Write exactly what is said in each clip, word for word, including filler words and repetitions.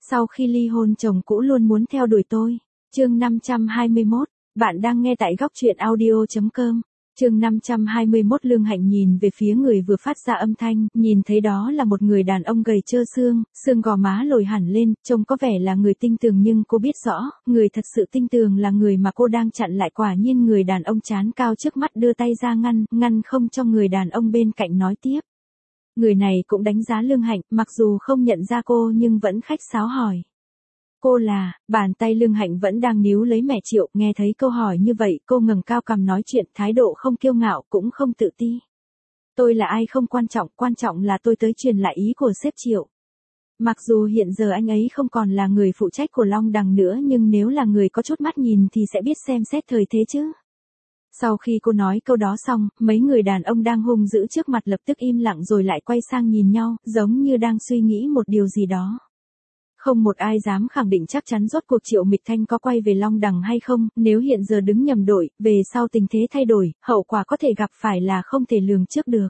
Sau khi ly hôn chồng cũ luôn muốn theo đuổi tôi. Chương năm trăm hai mươi mốt, bạn đang nghe tại góc truyện audio chấm com. Chương năm trăm hai mươi mốt Lương Hạnh nhìn về phía người vừa phát ra âm thanh, nhìn thấy đó là một người đàn ông gầy trơ xương, xương gò má lồi hẳn lên, trông có vẻ là người tinh tường nhưng cô biết rõ, người thật sự tinh tường là người mà cô đang chặn lại. Quả nhiên người đàn ông trán cao trước mắt đưa tay ra ngăn, ngăn không cho người đàn ông bên cạnh nói tiếp. Người này cũng đánh giá Lương Hạnh, mặc dù không nhận ra cô nhưng vẫn khách sáo hỏi. Cô là, bàn tay Lương Hạnh vẫn đang níu lấy mẹ Triệu, nghe thấy câu hỏi như vậy, cô ngẩng cao cằm nói chuyện, thái độ không kiêu ngạo cũng không tự ti. Tôi là ai không quan trọng, quan trọng là tôi tới truyền lại ý của sếp Triệu. Mặc dù hiện giờ anh ấy không còn là người phụ trách của Long Đằng nữa nhưng nếu là người có chút mắt nhìn thì sẽ biết xem xét thời thế chứ. Sau khi cô nói câu đó xong, mấy người đàn ông đang hung dữ trước mặt lập tức im lặng rồi lại quay sang nhìn nhau, giống như đang suy nghĩ một điều gì đó. Không một ai dám khẳng định chắc chắn rốt cuộc Triệu Mịch Thanh có quay về Long Đằng hay không, nếu hiện giờ đứng nhầm đội, về sau tình thế thay đổi, hậu quả có thể gặp phải là không thể lường trước được.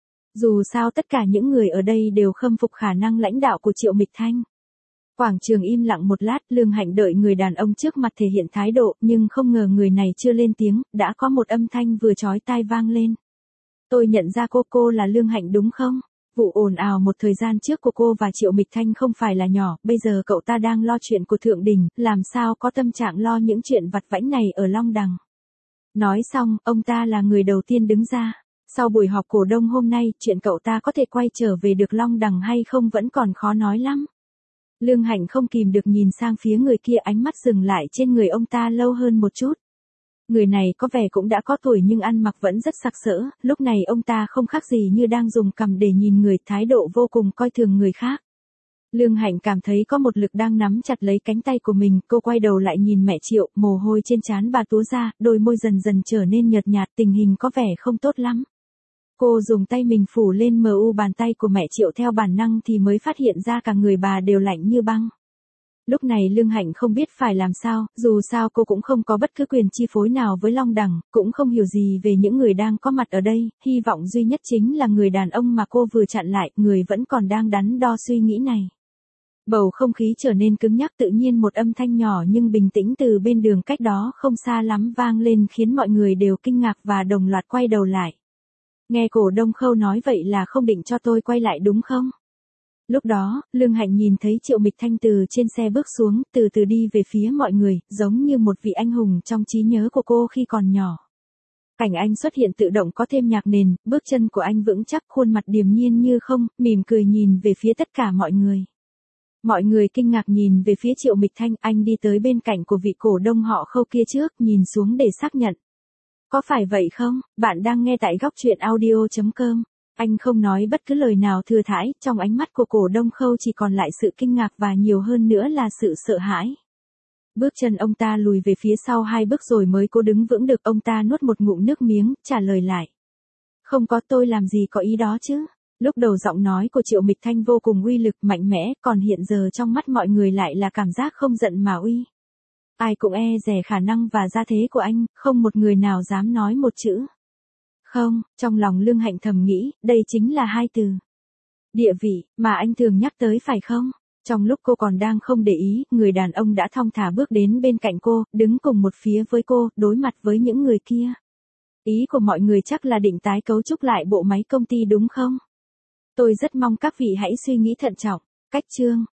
Dù sao tất cả những người ở đây đều khâm phục khả năng lãnh đạo của Triệu Mịch Thanh. Quảng trường im lặng một lát, Lương Hạnh đợi người đàn ông trước mặt thể hiện thái độ, nhưng không ngờ người này chưa lên tiếng, đã có một âm thanh vừa chói tai vang lên. Tôi nhận ra cô, cô là Lương Hạnh đúng không? Vụ ồn ào một thời gian trước của cô và Triệu Mịch Thanh không phải là nhỏ, bây giờ cậu ta đang lo chuyện của Thượng Đình, làm sao có tâm trạng lo những chuyện vặt vãnh này ở Long Đằng. Nói xong, ông ta là người đầu tiên đứng ra. Sau buổi họp cổ đông hôm nay, chuyện cậu ta có thể quay trở về được Long Đằng hay không vẫn còn khó nói lắm. Lương Hạnh không kìm được nhìn sang phía người kia, ánh mắt dừng lại trên người ông ta lâu hơn một chút. Người này có vẻ cũng đã có tuổi nhưng ăn mặc vẫn rất sặc sỡ, lúc này ông ta không khác gì như đang dùng cằm để nhìn người, thái độ vô cùng coi thường người khác. Lương Hạnh cảm thấy có một lực đang nắm chặt lấy cánh tay của mình, cô quay đầu lại nhìn mẹ Triệu, mồ hôi trên trán bà túa ra, đôi môi dần dần trở nên nhợt nhạt, tình hình có vẻ không tốt lắm. Cô dùng tay mình phủ lên mờ u bàn tay của mẹ Triệu theo bản năng thì mới phát hiện ra cả người bà đều lạnh như băng. Lúc này Lương Hạnh không biết phải làm sao, dù sao cô cũng không có bất cứ quyền chi phối nào với Long Đằng, cũng không hiểu gì về những người đang có mặt ở đây, hy vọng duy nhất chính là người đàn ông mà cô vừa chặn lại, người vẫn còn đang đắn đo suy nghĩ này. Bầu không khí trở nên cứng nhắc, tự nhiên một âm thanh nhỏ nhưng bình tĩnh từ bên đường cách đó không xa lắm vang lên khiến mọi người đều kinh ngạc và đồng loạt quay đầu lại. Nghe cổ đông Khâu nói vậy là không định cho tôi quay lại đúng không? Lúc đó, Lương Hạnh nhìn thấy Triệu Mịch Thanh từ trên xe bước xuống, từ từ đi về phía mọi người, giống như một vị anh hùng trong trí nhớ của cô khi còn nhỏ. Cảnh anh xuất hiện tự động có thêm nhạc nền, bước chân của anh vững chắc, khuôn mặt điềm nhiên như không, mỉm cười nhìn về phía tất cả mọi người. Mọi người kinh ngạc nhìn về phía Triệu Mịch Thanh, anh đi tới bên cạnh của vị cổ đông họ Khâu kia trước, nhìn xuống để xác nhận. Có phải vậy không? Bạn đang nghe tại góc truyện audio chấm com. Anh không nói bất cứ lời nào thừa thãi, trong ánh mắt của cổ đông Khâu chỉ còn lại sự kinh ngạc và nhiều hơn nữa là sự sợ hãi. Bước chân ông ta lùi về phía sau hai bước rồi mới cố đứng vững được, ông ta nuốt một ngụm nước miếng, trả lời lại. Không có, tôi làm gì có ý đó chứ. Lúc đầu giọng nói của Triệu Mịch Thanh vô cùng uy lực mạnh mẽ, còn hiện giờ trong mắt mọi người lại là cảm giác không giận mà uy. Ai cũng e dè khả năng và gia thế của anh, không một người nào dám nói một chữ. Không, trong lòng Lương Hạnh thầm nghĩ, đây chính là hai từ. Địa vị, mà anh thường nhắc tới phải không? Trong lúc cô còn đang không để ý, người đàn ông đã thong thả bước đến bên cạnh cô, đứng cùng một phía với cô, đối mặt với những người kia. Ý của mọi người chắc là định tái cấu trúc lại bộ máy công ty đúng không? Tôi rất mong các vị hãy suy nghĩ thận trọng. Cách chương,